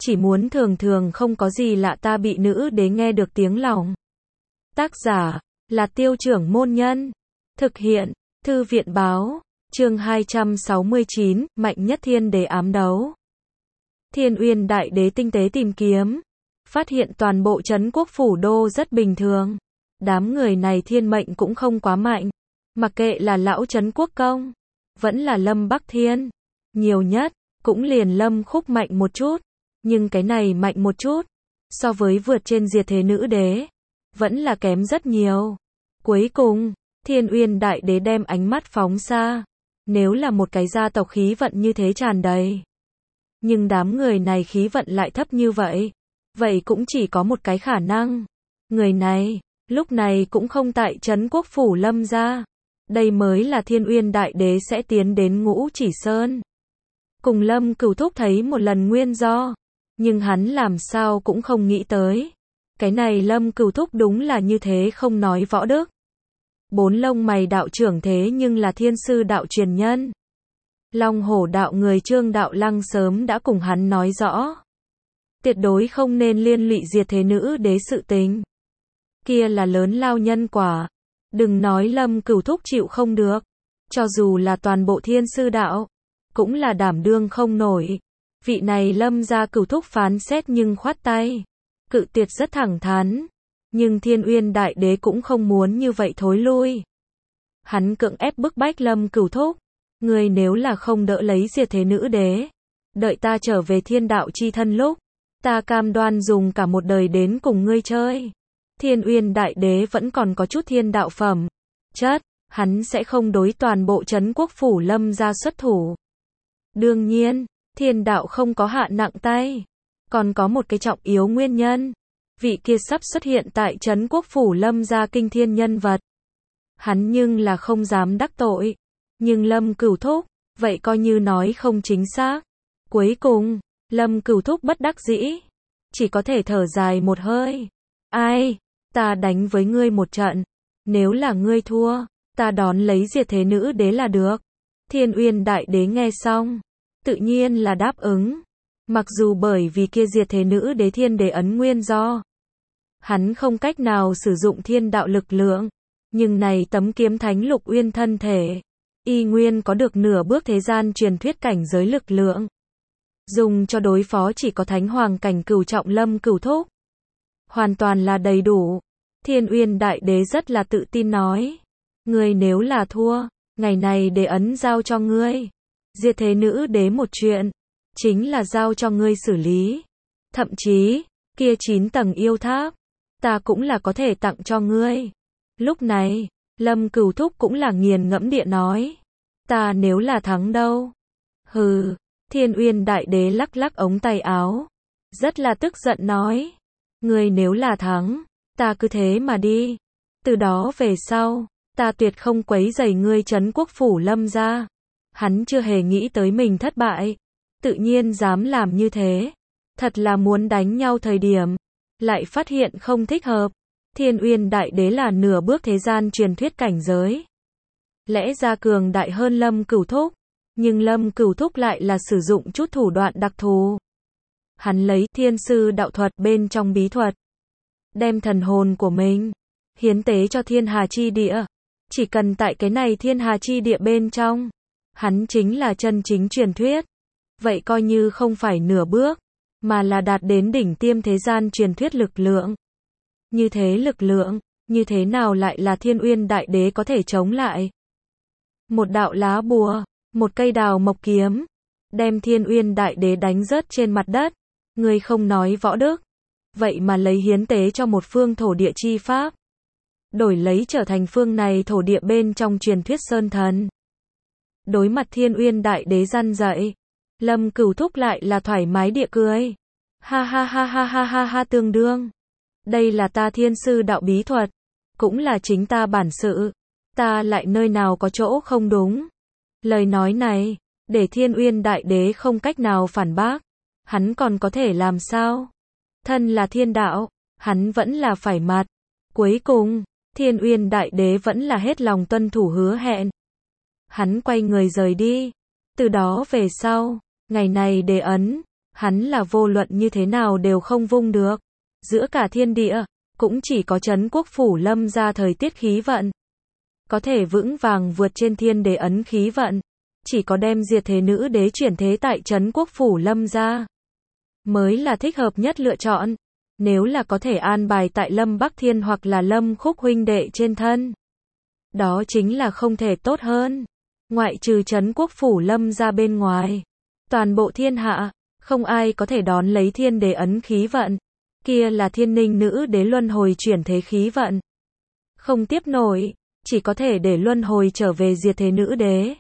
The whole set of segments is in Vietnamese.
chỉ muốn thường thường không có gì lạ ta bị nữ đế nghe được tiếng lòng. Tác giả là Tiêu Trưởng Môn Nhân. Thực hiện Thư viện Báo. Chương 269, Mạnh Nhất Thiên Đế ám đấu. Thiên Uyên Đại Đế tinh tế tìm kiếm, phát hiện toàn bộ trấn quốc phủ đô rất bình thường. Đám người này thiên mệnh cũng không quá mạnh, mặc kệ là lão trấn quốc công, vẫn là Lâm Bắc Thiên, nhiều nhất cũng liền Lâm Khúc mạnh một chút, nhưng cái này mạnh một chút, so với vượt trên diệt thế nữ đế, vẫn là kém rất nhiều. Cuối cùng, Thiên Uyên Đại Đế đem ánh mắt phóng xa, nếu là một cái gia tộc khí vận như thế tràn đầy, nhưng đám người này khí vận lại thấp như vậy cũng chỉ có một cái khả năng. Người này, lúc này cũng không tại trấn quốc phủ Lâm gia. Đây mới là Thiên Uyên Đại Đế sẽ tiến đến Ngũ Chỉ Sơn. Cùng Lâm Cửu thúc thấy một lần nguyên do. Nhưng hắn làm sao cũng không nghĩ tới. Cái này Lâm Cửu thúc đúng là như thế không nói võ đức. Bốn lông mày đạo trưởng thế nhưng là thiên sư đạo truyền nhân. Long hổ đạo người Trương Đạo Lăng sớm đã cùng hắn nói rõ. Tuyệt đối không nên liên lụy diệt thế nữ đế sự tình. Kia là lớn lao nhân quả. Đừng nói Lâm Cửu thúc chịu không được. Cho dù là toàn bộ thiên sư đạo, cũng là đảm đương không nổi. Vị này Lâm gia Cửu thúc phán xét nhưng khoát tay. Cự tuyệt rất thẳng thắn. Nhưng Thiên Uyên Đại Đế cũng không muốn như vậy thối lui. Hắn cưỡng ép bức bách Lâm Cửu thúc. Ngươi nếu là không đỡ lấy diệt thế nữ đế, đợi ta trở về thiên đạo chi thân lúc, ta cam đoan dùng cả một đời đến cùng ngươi chơi. Thiên Uyên Đại Đế vẫn còn có chút thiên đạo phẩm chất, hắn sẽ không đối toàn bộ trấn quốc phủ Lâm gia xuất thủ. Đương nhiên, thiên đạo không có hạ nặng tay, còn có một cái trọng yếu nguyên nhân. Vị kia sắp xuất hiện tại trấn quốc phủ Lâm gia kinh thiên nhân vật. Hắn nhưng là không dám đắc tội. Nhưng Lâm Cửu thúc, vậy coi như nói không chính xác. Cuối cùng, Lâm Cửu thúc bất đắc dĩ, chỉ có thể thở dài một hơi. Ai, ta đánh với ngươi một trận. Nếu là ngươi thua, ta đón lấy diệt thế nữ đế là được. Thiên Uyên Đại Đế nghe xong, tự nhiên là đáp ứng. Mặc dù bởi vì kia diệt thế nữ đế thiên đế ấn nguyên do, hắn không cách nào sử dụng thiên đạo lực lượng. Nhưng này tấm kiếm thánh lục uyên thân thể, y nguyên có được nửa bước thế gian truyền thuyết cảnh giới lực lượng. Dùng cho đối phó chỉ có thánh hoàng cảnh cửu trọng Lâm Cửu thúc. Hoàn toàn là đầy đủ. Thiên Uyên Đại Đế rất là tự tin nói. Ngươi nếu là thua, ngày này đế ấn giao cho ngươi. Diệt thế nữ đế một chuyện, chính là giao cho ngươi xử lý. Thậm chí, kia 9 tầng yêu tháp, ta cũng là có thể tặng cho ngươi. Lúc này, Lâm Cửu thúc cũng là nghiền ngẫm địa nói. Ta nếu là thắng đâu? Hừ, Thiên Uyên Đại Đế lắc lắc ống tay áo. Rất là tức giận nói. Ngươi nếu là thắng, ta cứ thế mà đi. Từ đó về sau, ta tuyệt không quấy rầy ngươi trấn quốc phủ Lâm gia. Hắn chưa hề nghĩ tới mình thất bại. Tự nhiên dám làm như thế. Thật là muốn đánh nhau thời điểm. Lại phát hiện không thích hợp. Thiên Uyên Đại Đế là nửa bước thế gian truyền thuyết cảnh giới. Lẽ ra cường đại hơn Lâm Cửu thúc. Nhưng Lâm Cửu thúc lại là sử dụng chút thủ đoạn đặc thù. Hắn lấy thiên sư đạo thuật bên trong bí thuật. Đem thần hồn của mình hiến tế cho thiên hà chi địa. Chỉ cần tại cái này thiên hà chi địa bên trong, hắn chính là chân chính truyền thuyết. Vậy coi như không phải nửa bước, mà là đạt đến đỉnh tiêm thế gian truyền thuyết lực lượng. Như thế lực lượng, như thế nào lại là Thiên Uyên Đại Đế có thể chống lại? Một đạo lá bùa, một cây đào mộc kiếm, đem Thiên Uyên Đại Đế đánh rớt trên mặt đất. Ngươi không nói võ đức, vậy mà lấy hiến tế cho một phương thổ địa chi pháp, đổi lấy trở thành phương này thổ địa bên trong truyền thuyết sơn thần. Đối mặt Thiên Uyên Đại Đế răn dạy, Lâm Cửu thúc lại là thoải mái địa cười. Ha ha ha ha ha ha ha, tương đương. Đây là ta thiên sư đạo bí thuật, cũng là chính ta bản sự. Ta lại nơi nào có chỗ không đúng. Lời nói này, để Thiên Uyên Đại Đế không cách nào phản bác. Hắn còn có thể làm sao? Thân là thiên đạo, hắn vẫn là phải mặt. Cuối cùng, Thiên Uyên Đại Đế vẫn là hết lòng tuân thủ hứa hẹn. Hắn quay người rời đi. Từ đó về sau, ngày này đế ấn hắn là vô luận như thế nào đều không vung được. Giữa cả thiên địa, cũng chỉ có Trấn Quốc Phủ Lâm gia thời tiết khí vận. Có thể vững vàng vượt trên thiên đế ấn khí vận. Chỉ có đem diệt thế nữ đế chuyển thế tại Trấn Quốc Phủ Lâm gia mới là thích hợp nhất lựa chọn. Nếu là có thể an bài tại Lâm Bắc Thiên hoặc là Lâm Khúc huynh đệ trên thân, đó chính là không thể tốt hơn. Ngoại trừ Trấn Quốc Phủ Lâm gia bên ngoài, toàn bộ thiên hạ, không ai có thể đón lấy thiên đế ấn khí vận. Kia là thiên ninh nữ đế luân hồi chuyển thế khí vận. Không tiếp nổi, chỉ có thể để luân hồi trở về diệt thế nữ đế.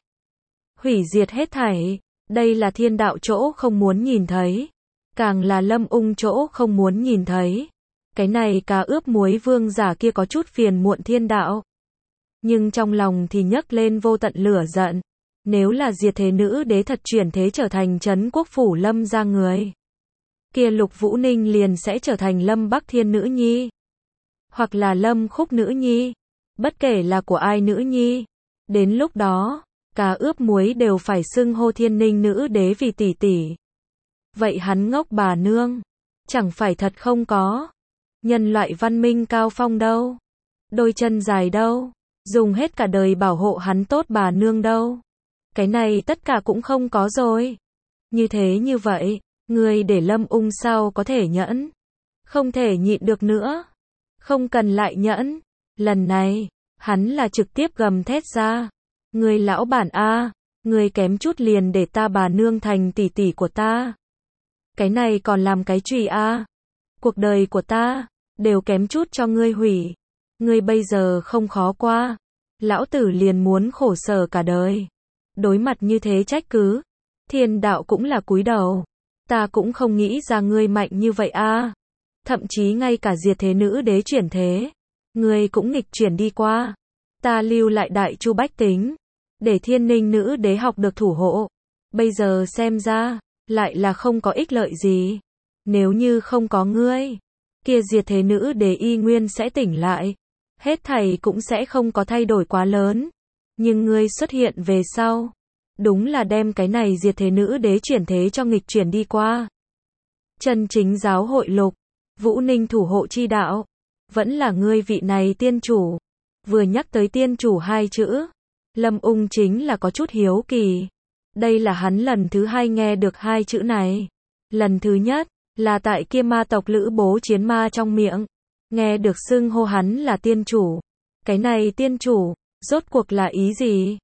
Hủy diệt hết thảy, đây là thiên đạo chỗ không muốn nhìn thấy. Càng là Lâm Ung chỗ không muốn nhìn thấy. Cái này cá ướp muối vương giả kia có chút phiền muộn thiên đạo. Nhưng trong lòng thì nhấc lên vô tận lửa giận. Nếu là diệt thế nữ đế thật chuyển thế trở thành Trấn Quốc Phủ Lâm gia người, kia Lục Vũ Ninh liền sẽ trở thành Lâm Bắc Thiên nữ nhi. Hoặc là Lâm Khúc nữ nhi. Bất kể là của ai nữ nhi. Đến lúc đó, cá ướp muối đều phải xưng hô thiên ninh nữ đế vì tỷ tỷ. Vậy hắn ngốc bà nương. Chẳng phải thật không có. Nhân loại văn minh cao phong đâu. Đôi chân dài đâu. Dùng hết cả đời bảo hộ hắn tốt bà nương đâu. Cái này tất cả cũng không có rồi. Như thế như vậy, người để Lâm Ung sao có thể nhẫn. Không thể nhịn được nữa. Không cần lại nhẫn. Lần này, hắn là trực tiếp gầm thét ra. Người lão bản a, người kém chút liền để ta bà nương thành tỷ tỷ của ta. Cái này còn làm cái chùy a. Cuộc đời của ta, đều kém chút cho ngươi hủy. Ngươi bây giờ không khó qua. Lão tử liền muốn khổ sở cả đời. Đối mặt như thế trách cứ. Thiên đạo cũng là cúi đầu. Ta cũng không nghĩ ra ngươi mạnh như vậy a. Thậm chí ngay cả diệt thế nữ đế chuyển thế. Ngươi cũng nghịch chuyển đi qua. Ta lưu lại đại chu bách tính. Để thiên ninh nữ đế học được thủ hộ. Bây giờ xem ra, lại là không có ích lợi gì. Nếu như không có ngươi, kia diệt thế nữ đế y nguyên sẽ tỉnh lại. Hết thảy cũng sẽ không có thay đổi quá lớn. Nhưng ngươi xuất hiện về sau, đúng là đem cái này diệt thế nữ đế chuyển thế cho nghịch chuyển đi qua. Chân chính giáo hội Lục Vũ Ninh thủ hộ chi đạo, vẫn là ngươi vị này tiên chủ. Vừa nhắc tới tiên chủ hai chữ, Lâm Ung chính là có chút hiếu kỳ. Đây là hắn lần thứ hai nghe được hai chữ này. Lần thứ nhất, là tại kia ma tộc Lữ Bố Chiến Ma trong miệng. Nghe được xưng hô hắn là tiên chủ. Cái này tiên chủ, rốt cuộc là ý gì?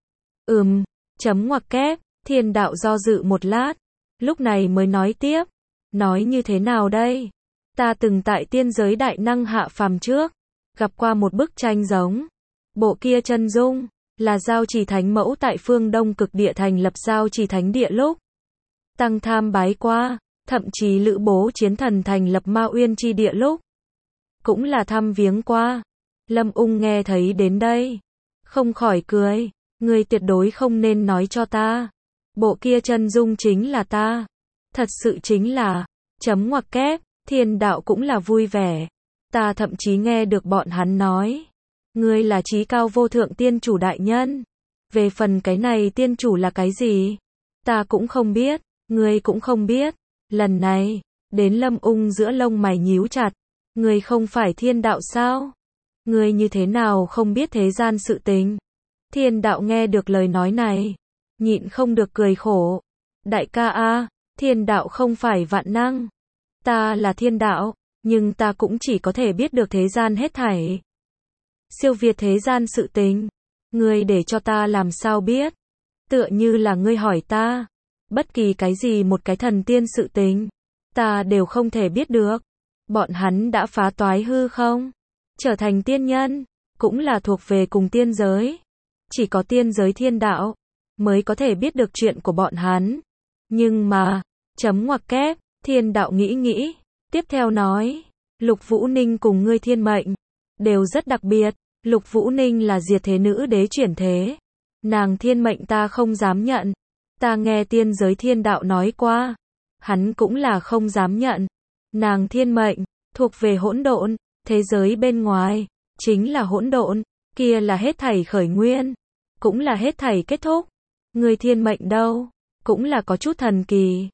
Chấm ngoặc kép, thiên đạo do dự một lát. Lúc này mới nói tiếp. Nói như thế nào đây? Ta từng tại tiên giới đại năng hạ phàm trước, gặp qua một bức tranh giống. Bộ kia chân dung, là Giao Trì Thánh Mẫu tại phương Đông Cực Địa thành lập Giao Trì Thánh Địa lúc. Tăng tham bái qua, thậm chí Lữ Bố Chiến Thần thành lập Ma Uyên Chi Địa lúc. Cũng là thăm viếng qua. Lâm Ung nghe thấy đến đây. Không khỏi cười. Ngươi tuyệt đối không nên nói cho ta. Bộ kia chân dung chính là ta. Thật sự chính là. Chấm ngoặc kép. Thiên đạo cũng là vui vẻ. Ta thậm chí nghe được bọn hắn nói. Ngươi là trí cao vô thượng tiên chủ đại nhân. Về phần cái này tiên chủ là cái gì? Ta cũng không biết. Ngươi cũng không biết. Lần này, đến Lâm Ung giữa lông mày nhíu chặt. Ngươi không phải thiên đạo sao? Ngươi như thế nào không biết thế gian sự tình? Thiên đạo nghe được lời nói này, nhịn không được cười khổ. Đại ca a, thiên đạo không phải vạn năng. Ta là thiên đạo, nhưng ta cũng chỉ có thể biết được thế gian hết thảy. Siêu việt thế gian sự tình. Ngươi để cho ta làm sao biết? Tựa như là ngươi hỏi ta. Bất kỳ cái gì một cái thần tiên sự tình, ta đều không thể biết được. Bọn hắn đã phá toái hư không? Trở thành tiên nhân, cũng là thuộc về cùng tiên giới. Chỉ có tiên giới thiên đạo, mới có thể biết được chuyện của bọn hắn. Nhưng mà, chấm ngoặc kép, thiên đạo nghĩ, tiếp theo nói, Lục Vũ Ninh cùng ngươi thiên mệnh, đều rất đặc biệt. Lục Vũ Ninh là diệt thế nữ đế chuyển thế. Nàng thiên mệnh ta không dám nhận. Ta nghe tiên giới thiên đạo nói qua. Hắn cũng là không dám nhận. Nàng thiên mệnh, thuộc về hỗn độn. Thế giới bên ngoài, chính là hỗn độn. Kia là hết thảy khởi nguyên. Cũng là hết thảy kết thúc. Người thiên mệnh đâu? Cũng là có chút thần kỳ.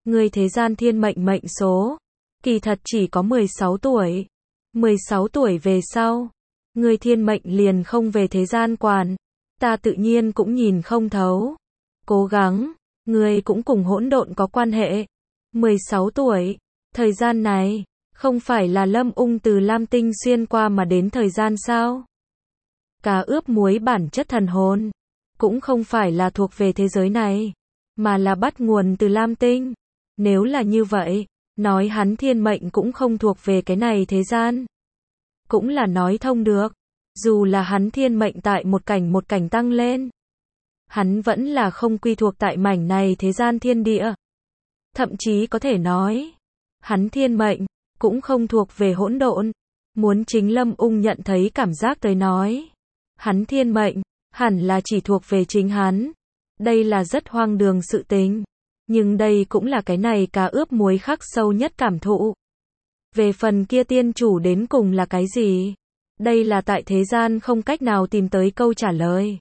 Ngươi thế gian thiên mệnh mệnh số, kỳ thật chỉ có 16 tuổi. 16 tuổi về sau, ngươi thiên mệnh liền không về thế gian quản. Ta tự nhiên cũng nhìn không thấu. Cố gắng, ngươi cũng cùng hỗn độn có quan hệ. 16 tuổi, thời gian này, không phải là Lâm Ung từ Lam Tinh xuyên qua mà đến thời gian sao? Cá ướp muối bản chất thần hồn, cũng không phải là thuộc về thế giới này, mà là bắt nguồn từ Lam Tinh. Nếu là như vậy, nói hắn thiên mệnh cũng không thuộc về cái này thế gian. Cũng là nói thông được, dù là hắn thiên mệnh tại một cảnh tăng lên. Hắn vẫn là không quy thuộc tại mảnh này thế gian thiên địa. Thậm chí có thể nói, hắn thiên mệnh, cũng không thuộc về hỗn độn. Muốn chính Lâm Ung nhận thấy cảm giác tới nói. Hắn thiên mệnh, hẳn là chỉ thuộc về chính hắn. Đây là rất hoang đường sự tình. Nhưng đây cũng là cái này cá ướp muối khắc sâu nhất cảm thụ. Về phần kia tiên chủ đến cùng là cái gì? Đây là tại thế gian không cách nào tìm tới câu trả lời.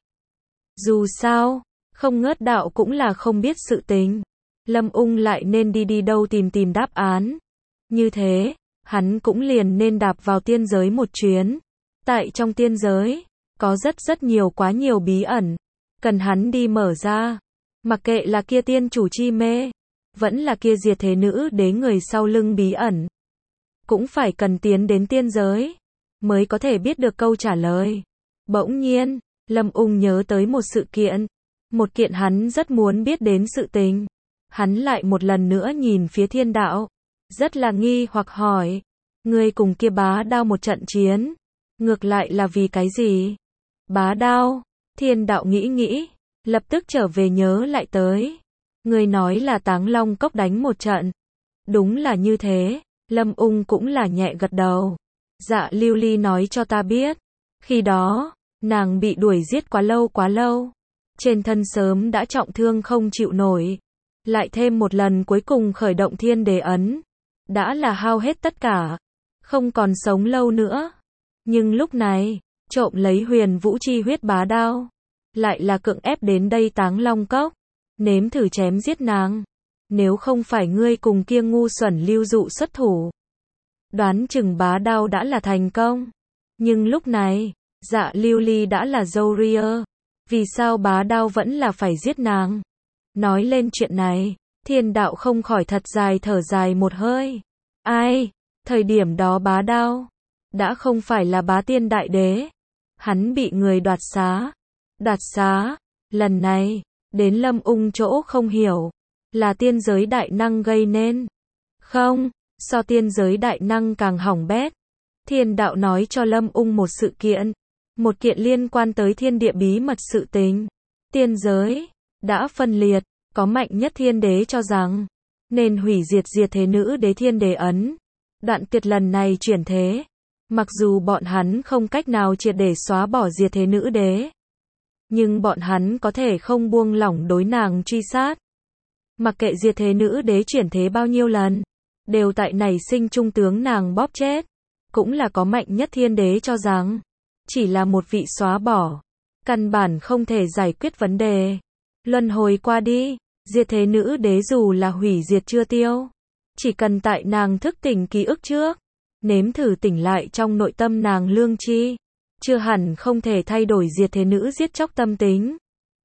Dù sao, không ngớt đạo cũng là không biết sự tình. Lâm Ung lại nên đi đâu tìm đáp án. Như thế, hắn cũng liền nên đạp vào tiên giới một chuyến. Tại trong tiên giới, có rất nhiều quá nhiều bí ẩn. Cần hắn đi mở ra. Mặc kệ là kia tiên chủ chi mê, vẫn là kia diệt thế nữ đế người sau lưng bí ẩn. Cũng phải cần tiến đến tiên giới, mới có thể biết được câu trả lời. Bỗng nhiên, Lâm Ung nhớ tới một sự kiện. Một kiện hắn rất muốn biết đến sự tình. Hắn lại một lần nữa nhìn phía thiên đạo. Rất là nghi hoặc hỏi. Ngươi cùng kia bá đao một trận chiến. Ngược lại là vì cái gì? Bá đao. Thiên đạo nghĩ. Lập tức trở về nhớ lại tới. Ngươi nói là Táng Long Cốc đánh một trận. Đúng là như thế. Lâm Ung cũng là nhẹ gật đầu. Dạ Lưu Ly nói cho ta biết. Khi đó, nàng bị đuổi giết quá lâu. Trên thân sớm đã trọng thương không chịu nổi. Lại thêm một lần cuối cùng khởi động thiên đế ấn. Đã là hao hết tất cả. Không còn sống lâu nữa. Nhưng lúc này, trộm lấy huyền vũ chi huyết bá đao. Lại là cưỡng ép đến đây Táng Long Cốc. Nếm thử chém giết nàng. Nếu không phải ngươi cùng kia ngu xuẩn Lưu Dụ xuất thủ. Đoán chừng bá đao đã là thành công. Nhưng lúc này, dạ Lưu Ly đã là dâu ria. Vì sao bá đao vẫn là phải giết nàng? Nói lên chuyện này, thiên đạo không khỏi thật dài thở dài một hơi. Ai? Thời điểm đó bá đao đã không phải là bá tiên đại đế. Hắn bị người đoạt xá. Đoạt xá, lần này, đến Lâm Ung chỗ không hiểu. Là tiên giới đại năng gây nên. Không, so tiên giới đại năng càng hỏng bét. Thiên đạo nói cho Lâm Ung một sự kiện. Một kiện liên quan tới thiên địa bí mật sự tình. Tiên giới đã phân liệt, có mạnh nhất thiên đế cho rằng nên hủy diệt thế nữ đế thiên đế ấn. Đoạn tuyệt lần này chuyển thế. Mặc dù bọn hắn không cách nào triệt để xóa bỏ diệt thế nữ đế, nhưng bọn hắn có thể không buông lỏng đối nàng truy sát. Mặc kệ diệt thế nữ đế chuyển thế bao nhiêu lần, đều tại nảy sinh trung tướng nàng bóp chết. Cũng là có mạnh nhất thiên đế cho rằng chỉ là một vị xóa bỏ, căn bản không thể giải quyết vấn đề. Luân hồi qua đi, diệt thế nữ đế dù là hủy diệt chưa tiêu, chỉ cần tại nàng thức tỉnh ký ức trước, nếm thử tỉnh lại trong nội tâm nàng lương chi, chưa hẳn không thể thay đổi diệt thế nữ giết chóc tâm tính.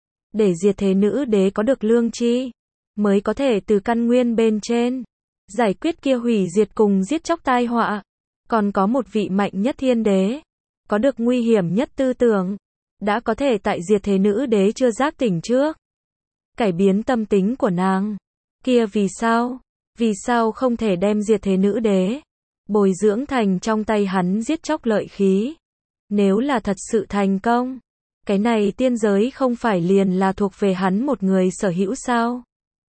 Để diệt thế nữ đế có được lương chi, mới có thể từ căn nguyên bên trên giải quyết kia hủy diệt cùng giết chóc tai họa. Còn có một vị mạnh nhất thiên đế, có được nguy hiểm nhất tư tưởng, đã có thể tại diệt thế nữ đế chưa giác tỉnh trước, cải biến tâm tính của nàng. Kia vì sao? Vì sao không thể đem diệt thế nữ đế bồi dưỡng thành trong tay hắn giết chóc lợi khí? Nếu là thật sự thành công, cái này tiên giới không phải liền là thuộc về hắn một người sở hữu sao?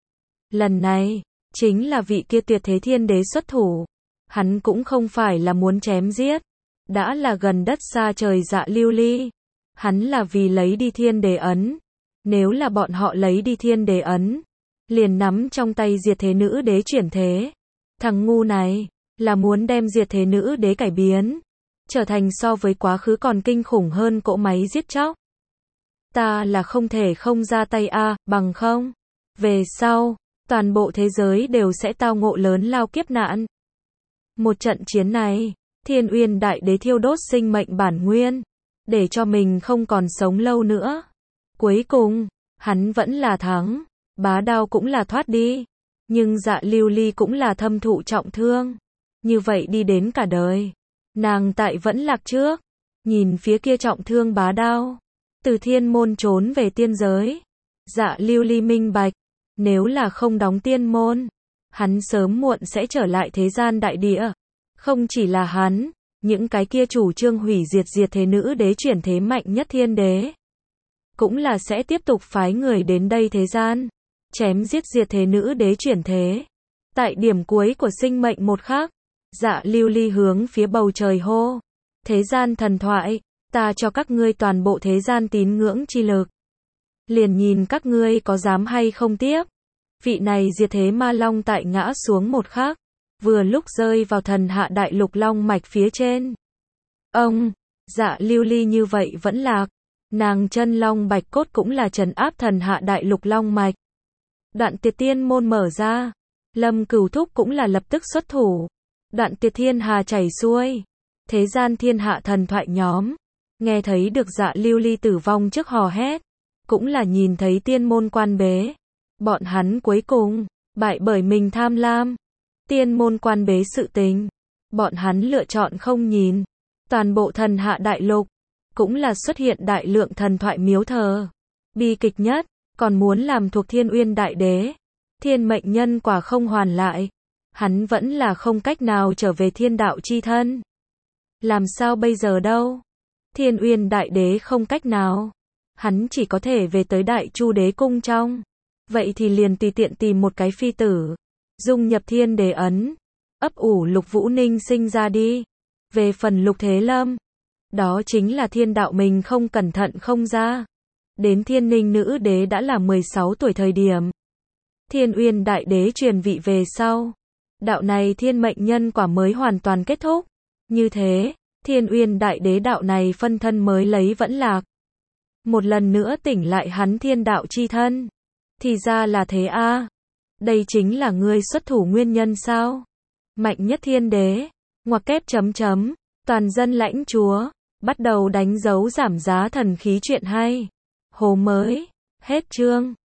Lần này, chính là vị kia tuyệt thế thiên đế xuất thủ. Hắn cũng không phải là muốn chém giết, đã là gần đất xa trời dạ Lưu Ly. Hắn là vì lấy đi thiên đế ấn. Nếu là bọn họ lấy đi thiên đế ấn, liền nắm trong tay diệt thế nữ đế chuyển thế. Thằng ngu này, là muốn đem diệt thế nữ đế cải biến, trở thành so với quá khứ còn kinh khủng hơn cỗ máy giết chóc. Ta là không thể không ra tay bằng không. Về sau, toàn bộ thế giới đều sẽ tao ngộ lớn lao kiếp nạn. Một trận chiến này, Thiên Uyên Đại Đế thiêu đốt sinh mệnh bản nguyên, để cho mình không còn sống lâu nữa. Cuối cùng, hắn vẫn là thắng, bá đao cũng là thoát đi, nhưng Dạ Lưu Ly cũng là thâm thụ trọng thương. Như vậy đi đến cả đời, nàng tại vẫn lạc trước, nhìn phía kia trọng thương bá đao, từ thiên môn trốn về tiên giới. Dạ Lưu Ly minh bạch, nếu là không đóng tiên môn, hắn sớm muộn sẽ trở lại thế gian đại địa. Không chỉ là hắn, những cái kia chủ trương hủy diệt thế nữ đế chuyển thế mạnh nhất thiên đế, cũng là sẽ tiếp tục phái người đến đây thế gian, chém giết diệt thế nữ đế chuyển thế. Tại điểm cuối của sinh mệnh một khắc, Dạ Lưu Ly hướng phía bầu trời hô, thế gian thần thoại, ta cho các ngươi toàn bộ thế gian tín ngưỡng chi lực. Liền nhìn các ngươi có dám hay không tiếp. Vị này diệt thế ma long tại ngã xuống một khắc, vừa lúc rơi vào thần hạ đại lục long mạch phía trên. Ông, Dạ Lưu Ly như vậy vẫn lạc, nàng chân long bạch cốt cũng là trấn áp thần hạ đại lục long mạch. Đoạn Tiệt tiên môn mở ra, Lâm Cửu Thúc cũng là lập tức xuất thủ. Đoạn Tiệt thiên hà chảy xuôi, thế gian thiên hạ thần thoại nhóm, nghe thấy được Dạ Lưu Ly tử vong trước hò hét, cũng là nhìn thấy tiên môn quan bế. Bọn hắn cuối cùng, bại bởi mình tham lam. Tiên môn quan bế sự tình, bọn hắn lựa chọn không nhìn. Toàn bộ thần hạ đại lục, cũng là xuất hiện đại lượng thần thoại miếu thờ. Bi kịch nhất, còn muốn làm thuộc Thiên Uyên Đại Đế. Thiên mệnh nhân quả không hoàn lại, hắn vẫn là không cách nào trở về thiên đạo chi thân. Làm sao bây giờ đâu? Thiên Uyên Đại Đế không cách nào, hắn chỉ có thể về tới Đại Chu Đế cung trong. Vậy thì liền tùy tiện tìm một cái phi tử, dung nhập thiên đế ấn, ấp ủ Lục Vũ Ninh sinh ra đi. Về phần Lục Thế Lâm, đó chính là thiên đạo mình không cẩn thận không ra. Đến Thiên Ninh nữ đế đã là 16 tuổi thời điểm, Thiên Uyên Đại Đế truyền vị về sau, đạo này thiên mệnh nhân quả mới hoàn toàn kết thúc. Như thế, Thiên Uyên Đại Đế đạo này phân thân mới lấy vẫn lạc, một lần nữa tỉnh lại hắn thiên đạo chi thân. Thì ra là thế a. Đây chính là ngươi xuất thủ nguyên nhân sao? Mạnh nhất thiên đế, ngoặc kép chấm chấm, toàn dân lãnh chúa, bắt đầu đánh dấu giảm giá thần khí chuyện hay. Hồ mới, hết chương.